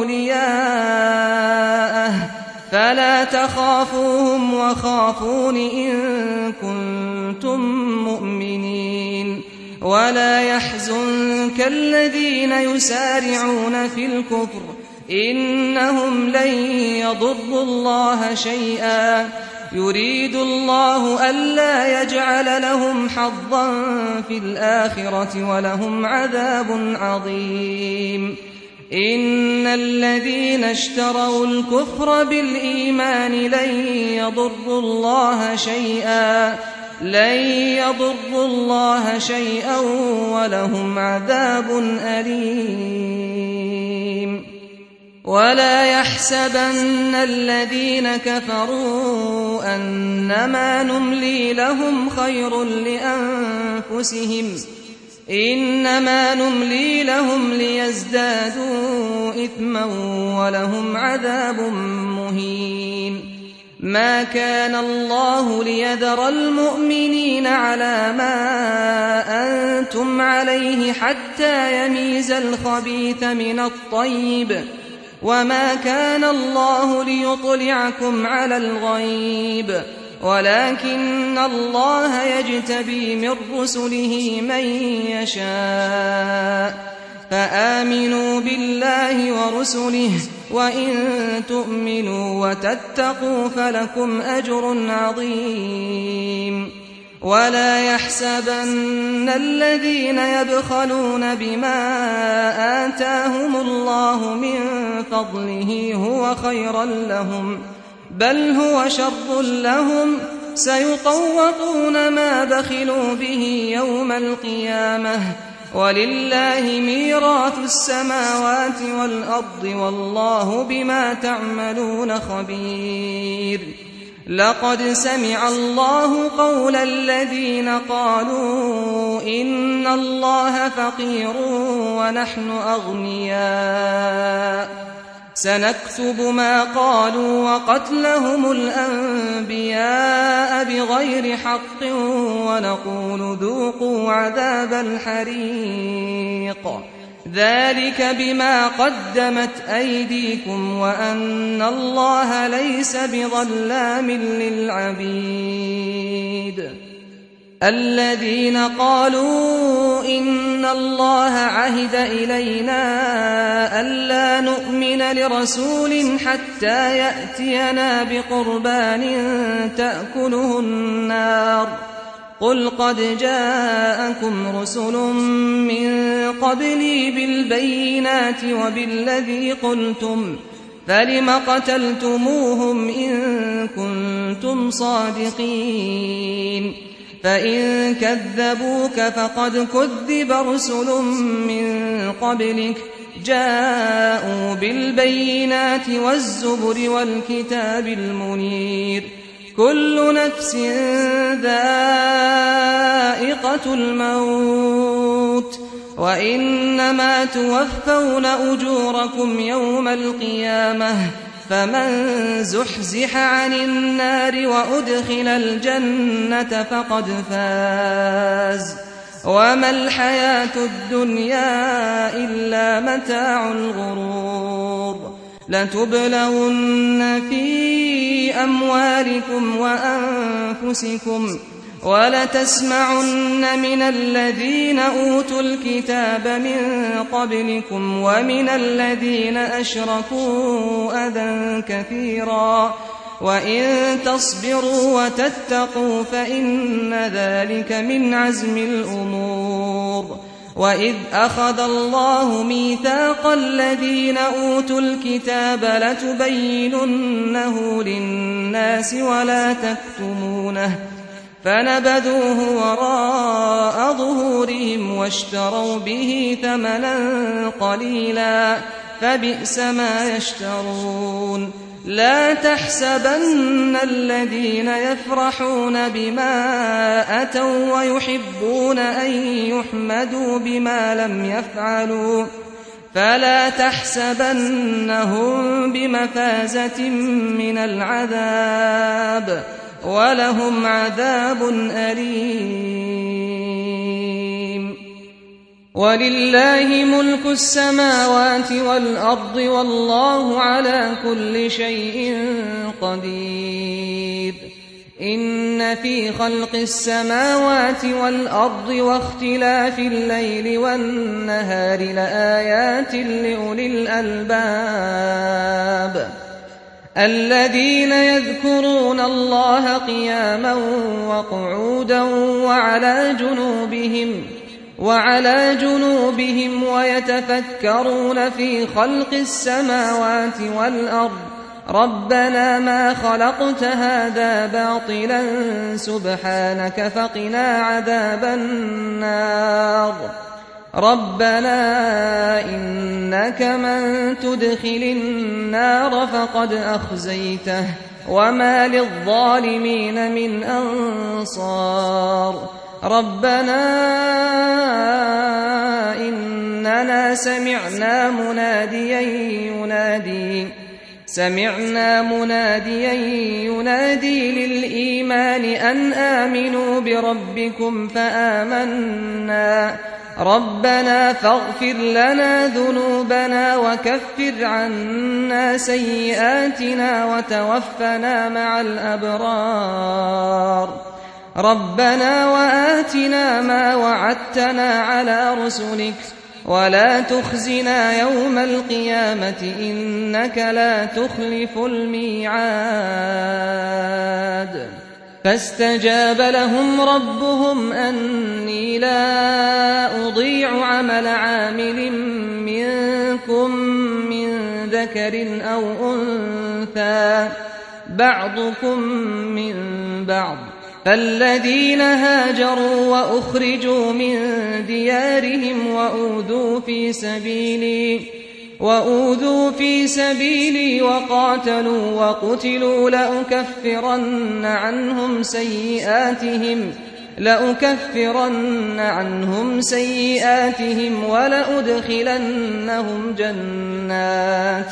أولياءه فلا تخافوهم وخافون إن كنتم مؤمنين ولا يحزنك الذين يسارعون في الكفر إنهم لن يضروا الله شيئا يريد الله ألا يجعل لهم حظا في الآخرة ولهم عذاب عظيم إن الذين اشتروا الكفر بالإيمان لن يضروا الله شيئا لن يضروا الله شيئا ولهم عذاب أليم ولا يحسبن الذين كفروا أنما نملي لهم خير لأنفسهم إنما نملي لهم ليزدادوا إثما ولهم عذاب مهين ما كان الله ليذر المؤمنين على ما أنتم عليه حتى يميز الخبيث من الطيب وما كان الله ليطلعكم على الغيب ولكن الله يجتبي من رسله من يشاء فآمنوا بالله ورسله وإن تؤمنوا وتتقوا فلكم أجر عظيم ولا يحسبن الذين يبخلون بما آتاهم الله من فضله هو خيرا لهم بل هو شر لهم سيطوقون ما بخلوا به يوم القيامة ولله ميراث السماوات والأرض والله بما تعملون خبير لقد سمع الله قول الذين قالوا إن الله فقير ونحن أغنياء سنكتب ما قالوا وقتلهم الأنبياء بغير حق ونقول ذوقوا عذاب الحريق ذلك بما قدمت أيديكم وأن الله ليس بظلام للعبيد الذين قالوا إن الله عهد إلينا ألا نؤمن لرسول حتى يأتينا بقربان تأكله النار قل قد جاءكم رسل من قبلي بالبينات وبالذي قلتم فلم قتلتموهم إن كنتم صادقين فإن كذبوك فقد كذب رسل من قبلك جاءوا بالبينات والزبر والكتاب المنير كل نفس ذائقة الموت وإنما توفون أجوركم يوم القيامة فمن زحزح عن النار وأدخل الجنة فقد فاز وما الحياة الدنيا إلا متاع الغرور لتبلون في أموالكم وأنفسكم ولتسمعن من الذين أوتوا الكتاب من قبلكم ومن الذين أشركوا أذى كثيرا وإن تصبروا وتتقوا فإن ذلك من عزم الأمور وإذ أخذ الله ميثاق الذين أوتوا الكتاب لتبيننه للناس ولا تكتمونه فنبذوه وراء ظهورهم واشتروا به ثمنا قليلا فبئس ما يشترون لا تحسبن الذين يفرحون بما أتوا ويحبون أن يحمدوا بما لم يفعلوا فلا تحسبنهم بمفازة من العذاب ولهم عذاب أليم ولله ملك السماوات والأرض والله على كل شيء قدير إن في خلق السماوات والأرض واختلاف الليل والنهار لآيات لأولي الألباب الذين يذكرون الله قياما وقعودا وعلى جنوبهم وعلى جنوبهم ويتفكرون في خلق السماوات والأرض ربنا ما خلقت هذا باطلا سبحانك فقنا عذاب النار ربنا إنك من تدخل النار فقد أخزيته وما للظالمين من أنصار ربنا إننا سمعنا مناديا ينادي سمعنا مناديا ينادي للإيمان أن آمنوا بربكم فآمنا ربنا فاغفر لنا ذنوبنا وكفر عنا سيئاتنا وتوفنا مع الأبرار ربنا وآتنا ما وعدتنا على رسلك ولا تخزنا يوم القيامة إنك لا تخلف الميعاد فاستجاب لهم ربهم أني لا أضيع عمل عامل منكم من ذكر أو أنثى بعضكم من بعض فالذين هاجروا وأخرجوا من ديارهم وأوذوا في سبيلي وأوذوا في سبيلي وقاتلوا وقتلوا لأكفرن عنهم سيئاتهم لأكفرن عنهم سيئاتهم ولأدخلنهم جنات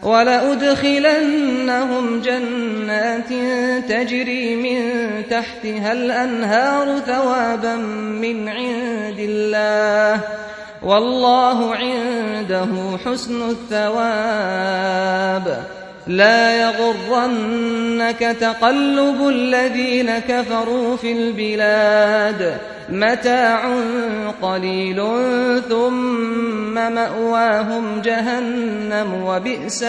ولأدخلنهم جنات تجري من تحتها الأنهار ثوابا من عند الله والله عنده حسن الثواب لا يغرنك تقلب الذين كفروا في البلاد متاع قليل ثم مأواهم جهنم وبئس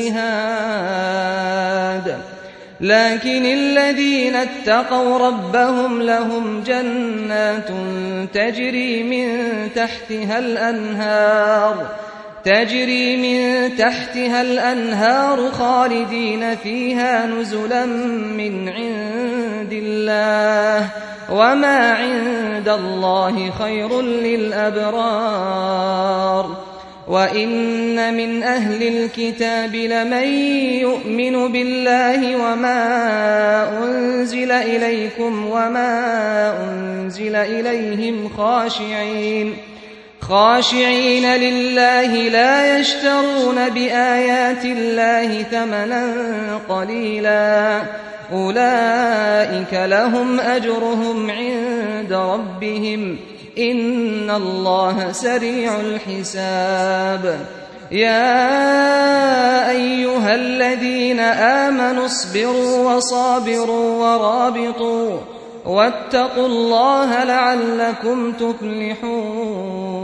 المهاد لكن الذين اتقوا ربهم لهم جنات تجري من تحتها الأنهار تجري من تحتها الأنهار خالدين فيها نزلا من عند الله وما عند الله خير للأبرار وإن من أهل الكتاب لمن يؤمن بالله وما أنزل إليكم وما أنزل إليهم خاشعين خاشعين لله لا يشترون بآيات الله ثمنا قليلا أولئك لهم أجرهم عند ربهم إن الله سريع الحساب يا أيها الذين آمنوا اصبروا وصابروا ورابطوا واتقوا الله لعلكم تفلحون